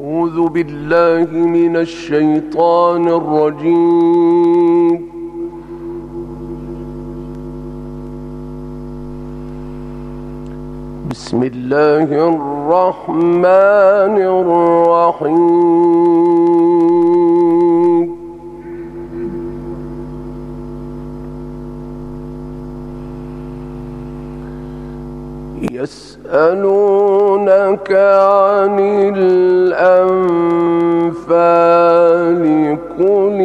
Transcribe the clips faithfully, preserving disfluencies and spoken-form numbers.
أعوذ بالله من الشيطان الرجيم. بسم الله الرحمن الرحيم. يسألونك عن الأنفال قل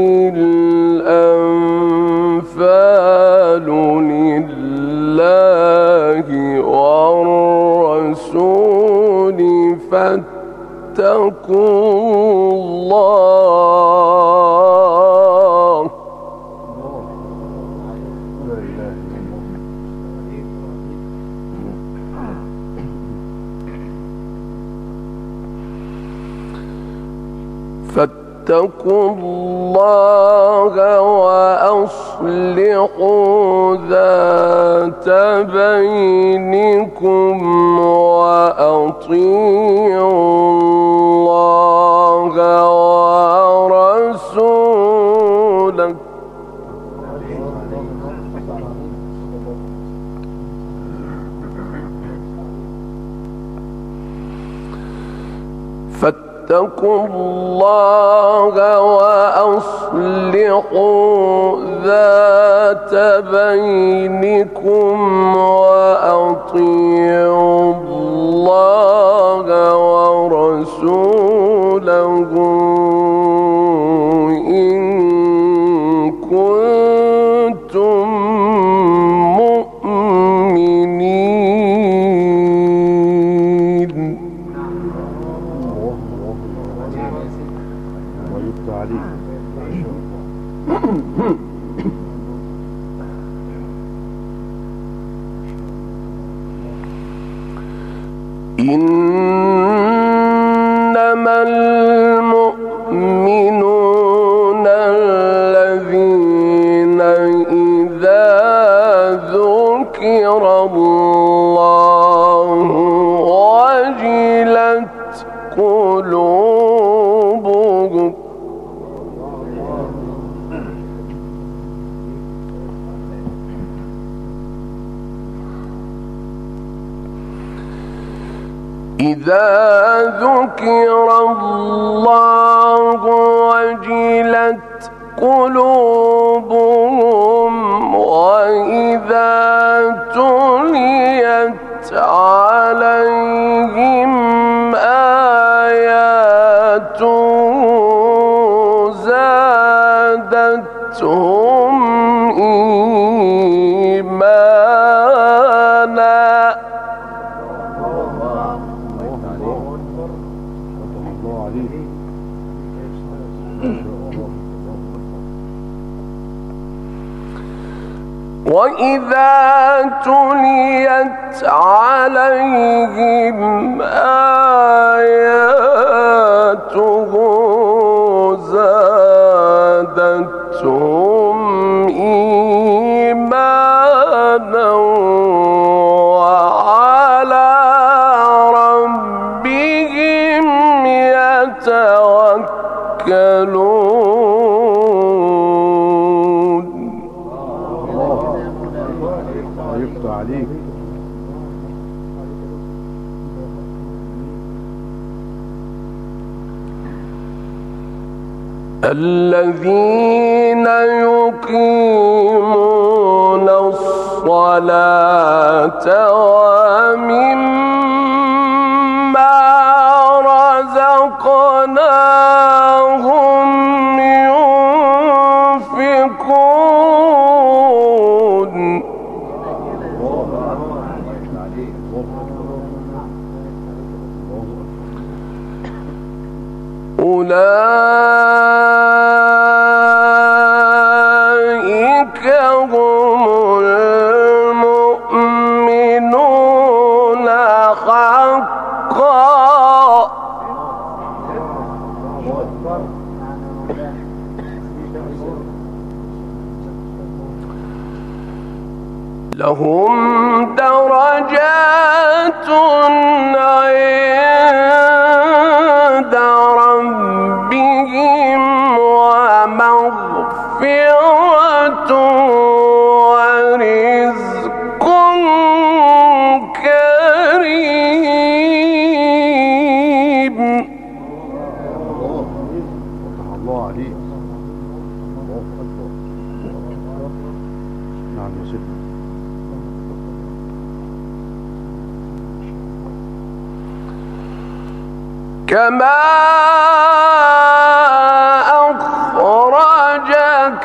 الأنفال لله والرسول فاتقوا الله. فاتقوا الله وأصلحوا ذات بينكم وأطيعوا الله ورسوله فاتقوا الله وأصلحوا ذات بينكم وأطيعوا الله ورسوله إن كنتم مؤمنين. إنما المؤمنون الذين إذا ذكر الله وجلت قلوبهم إذا ذكر الله وجلت قلوبهم وإذا تليت عليهم آياته زادتهم إيمانا. وإذا تليت عليهم آياته زادتهم إيمانا وعلى ربهم يتوكلون. الذين يقيمون الصلاة ومما رزقناهم ينفقون. أولئك هم المؤمنون حقا. لهم درجات عند كما أخرجك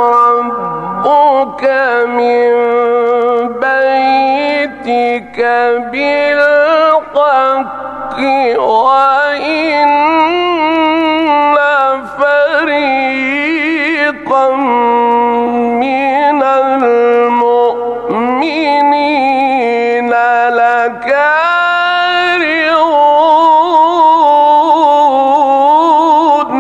ربك من بيتك بالحق وإن فريقا من المؤمنين لكارهون.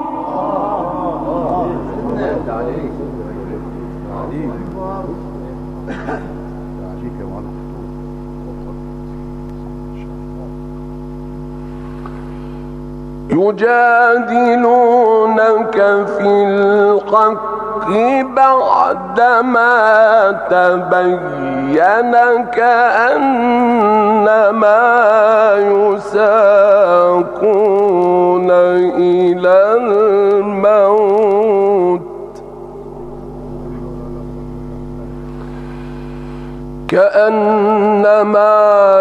يجادلونك في الحق بعدما تبين كأنما يساقون إلى الموت كأنما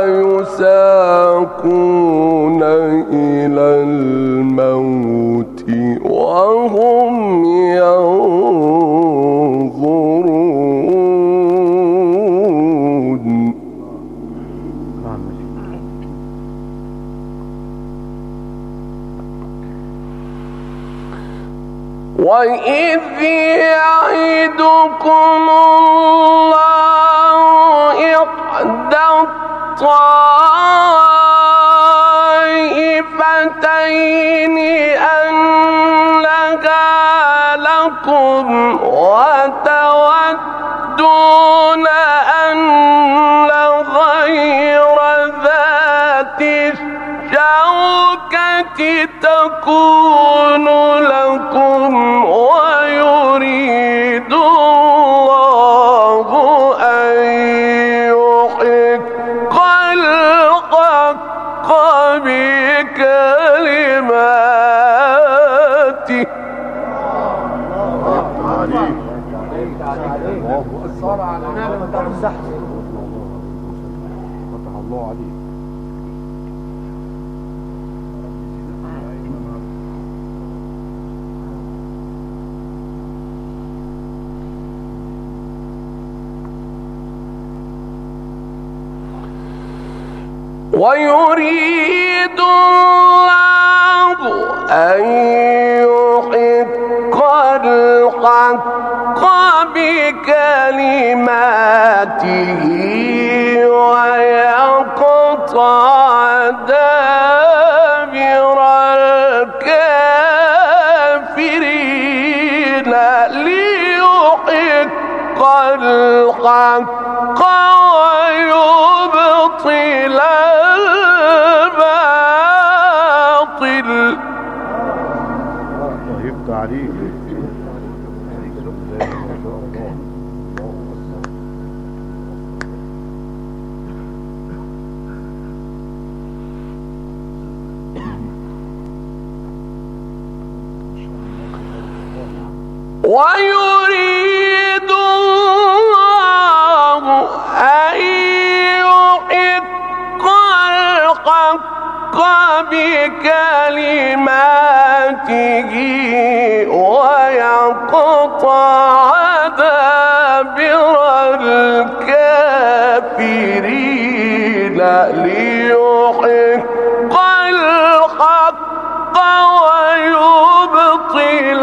يساقون إلى الموت وهم ينظرون. وإذ يعدكم الله إحدى الطائفتين أنها لكم وتودون أن غير ذات الشوكة تكون لكم ويريد الله أن يحق الحق بكلماته. صار على نعمة تمسح فتح الله عليك. ويريد الله أن يحق الحق بكلماته ويقطع دابر الكافرين ليحق الحق ويبطل الباطل. يفتح عليك. ويريد الله أن يحق الحق بكلماته ويقطع دابر الكافرين ليحق الحق ويبطل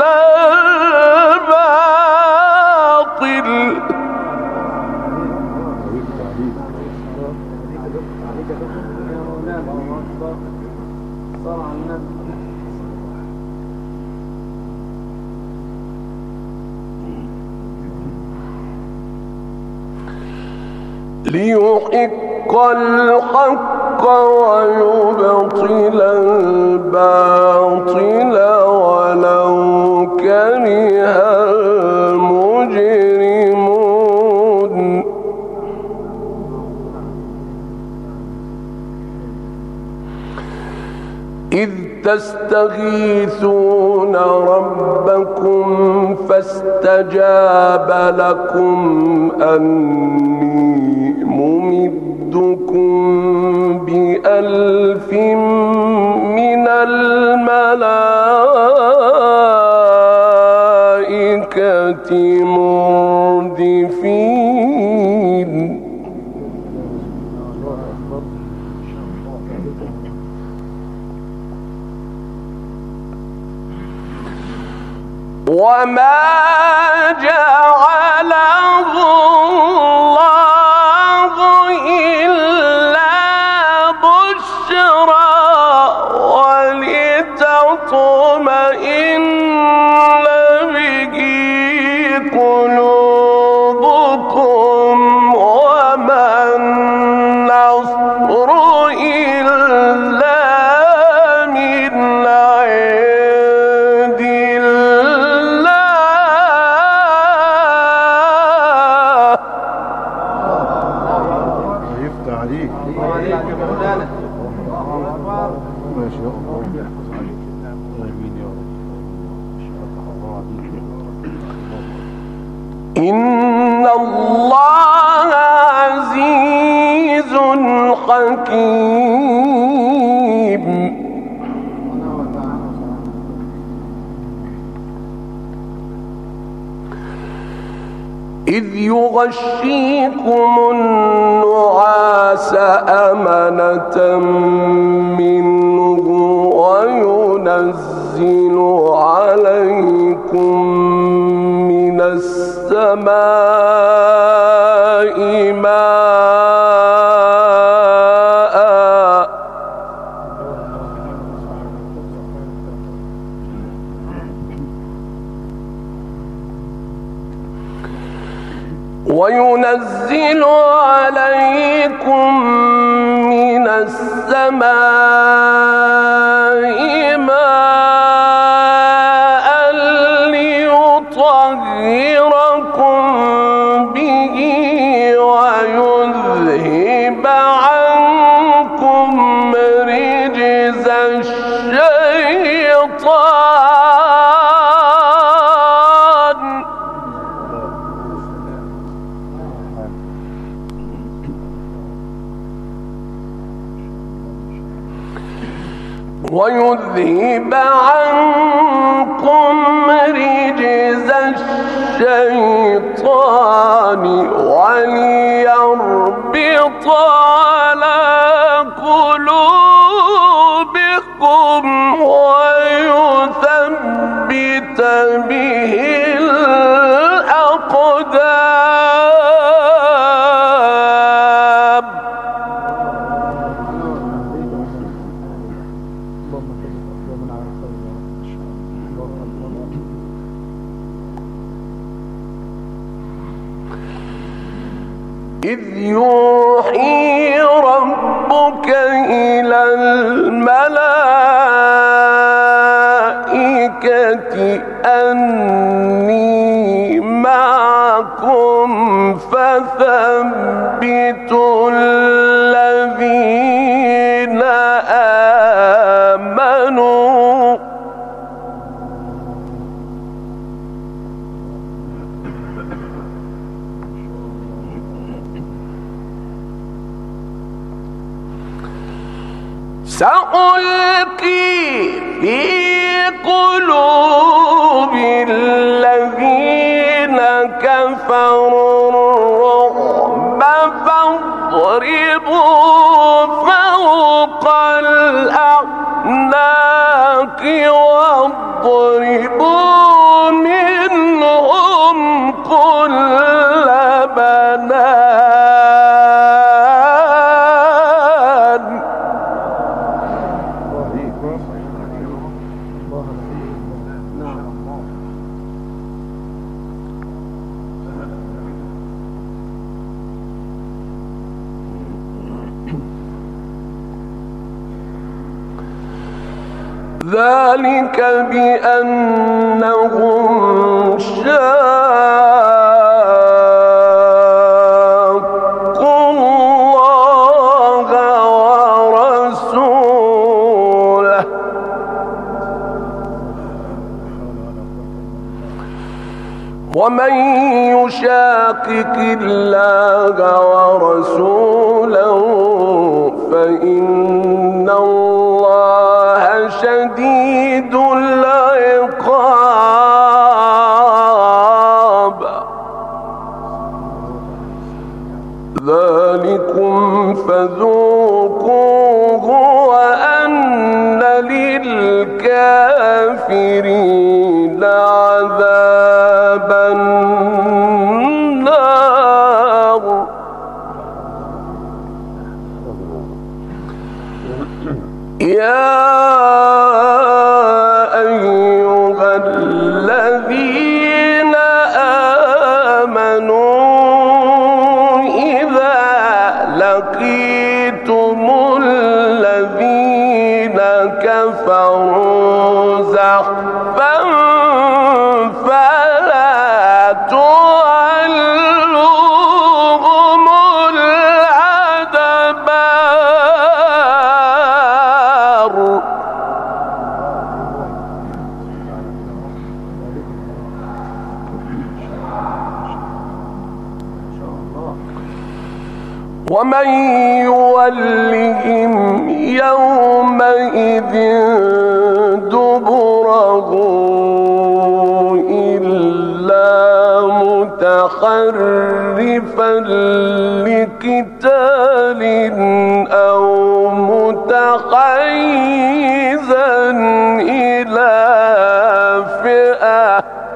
ليحق الحق ويبطل الباطل ولو كره المجرمون. إذ تستغيثون ربكم فاستجاب لكم أني ممدكم بألف من الملائكة مردفين وما جعله الله إلا بشرى ولتطمئن به قلوبكم وما النصر إلا من عند إن الله عزيز حكيم. إذ يغشيكم النعاس أمنة منه وينزل عليكم من السماء ماء وينزل عليكم من السماء ماء ليطهركم به ويذهب عنكم رجز الشيطان ويذهب عنكم رجز الشيطان وليربط على قلوبكم ويثبت به الأقدام. إذ يوحي ربك إلى الملائكة أني معكم فثبتوا الذين آمنوا سألقي في قلوب الذين كفروا الرعب فاضربوا فوق الأعناق واضربوا منهم كل بنان. ذلك بأنهم شاقوا الله ورسوله ومن يشاقق الله ورسوله فإن الله شديد العقاب ذلكم فذوقوه وأن للكافرين عذاب النار يا أيها الذين آمنوا إذا لقيتم الذين كفروا زحفا فلا تولوهم الأدبار ومن يولهم يومئذ دبره إلا متحرفا لقتال أو متحيزا إلى فئة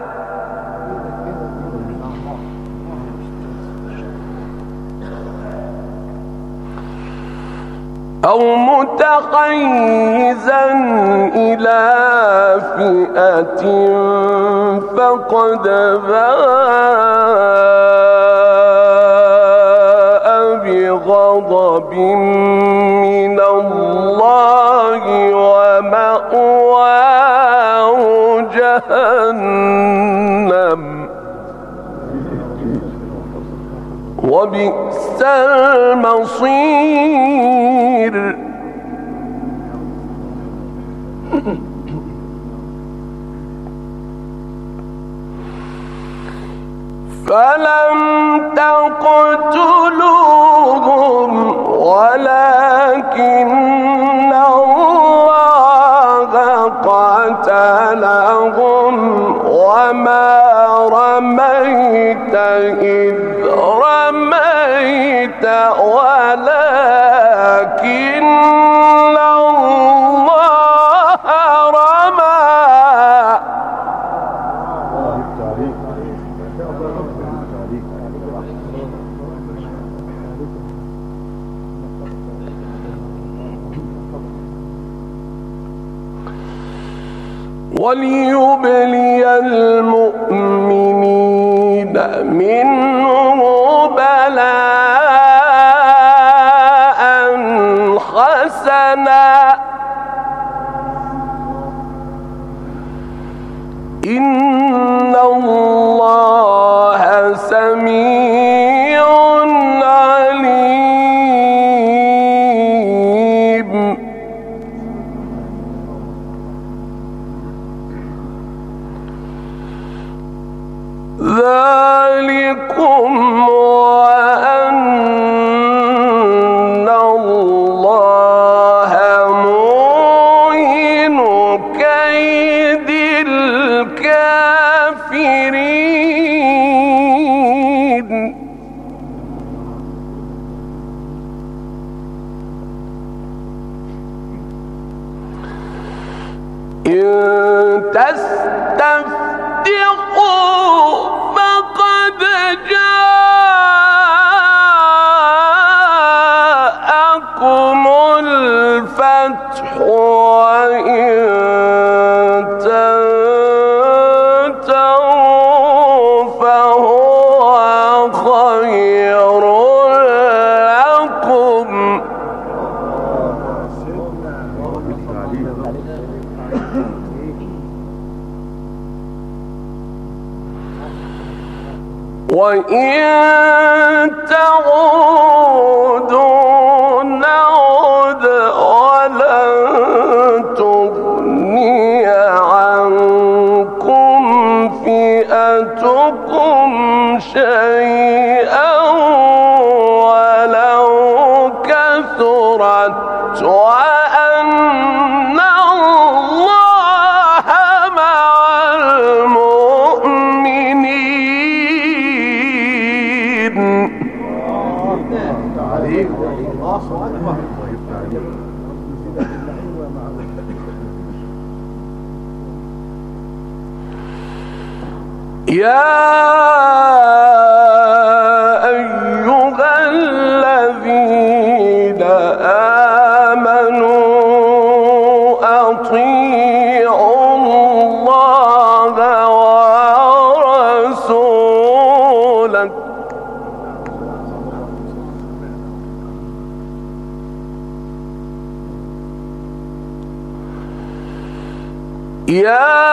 أو متحيزا إلى فئة فقد باء بغضب من الله ومأواه جهنم وبئس المصير فلم تقتلوهم ولكن الله قتلهم وما رميت إذ رميت ولكن الله رمى وليبلي المؤمنين منه بلاء حسنا إن الله سميع عليم ذلكم وأن الله موهن كيد الكافرين إن تستفتحوا فقد جاءكم الفتح وإن تنتهوا فهو خير لكم وإن تعودوا نعد ولن تغني عنكم فئتكم وأن الله مع المؤمنين. يا أيها الذين آمنوا أطيعوا الله ورسوله يا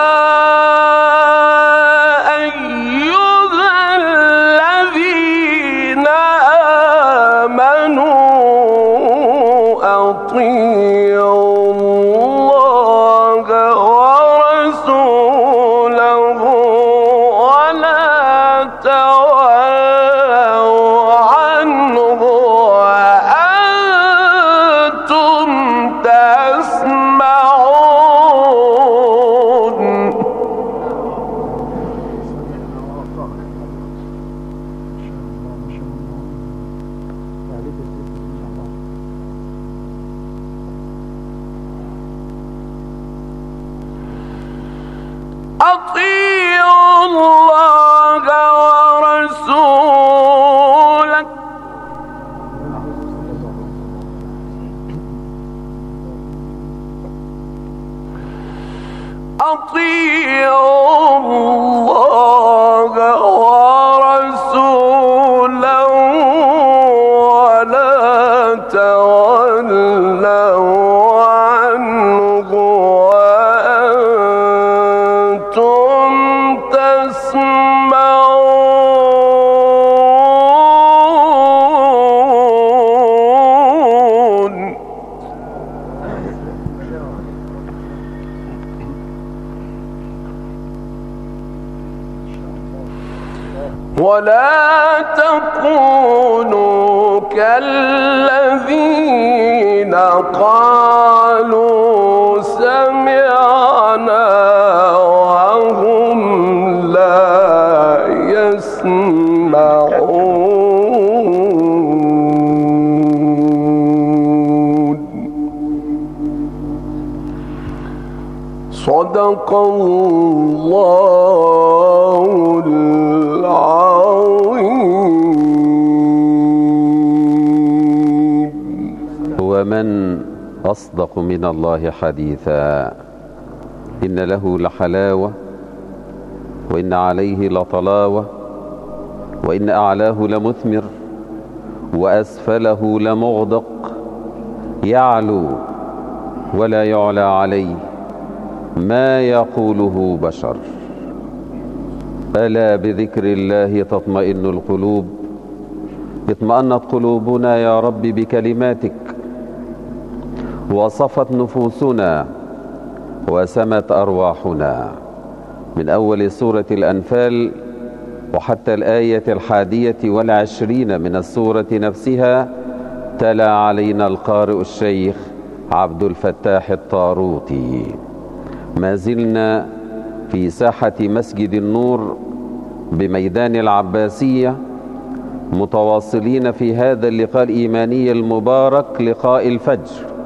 أطيعوا الله ورسوله أطيعوا الله ورسوله ولا تولوا عنه وأنتم تسمعون. ولا تكونوا كالذين قالوا سمعنا وهم لا يسمعون. صدق الله العظيم. ومن أصدق من الله حديثا إن له لحلاوة وإن عليه لطلاوة وإن أعلاه لمثمر وأسفله لمغدق يعلو ولا يعلى عليه ما يقوله بشر. ألا بذكر الله تطمئن القلوب. اطمأنت قلوبنا يا رب بكلماتك وصفت نفوسنا وسمت أرواحنا. من أول سورة الأنفال وحتى الآية الحادية والعشرين من السورة نفسها تلا علينا القارئ الشيخ عبد الفتاح الطاروطي. ما زلنا في ساحة مسجد النور بميدان العباسية متواصلين في هذا اللقاء الإيماني المبارك لقاء الفجر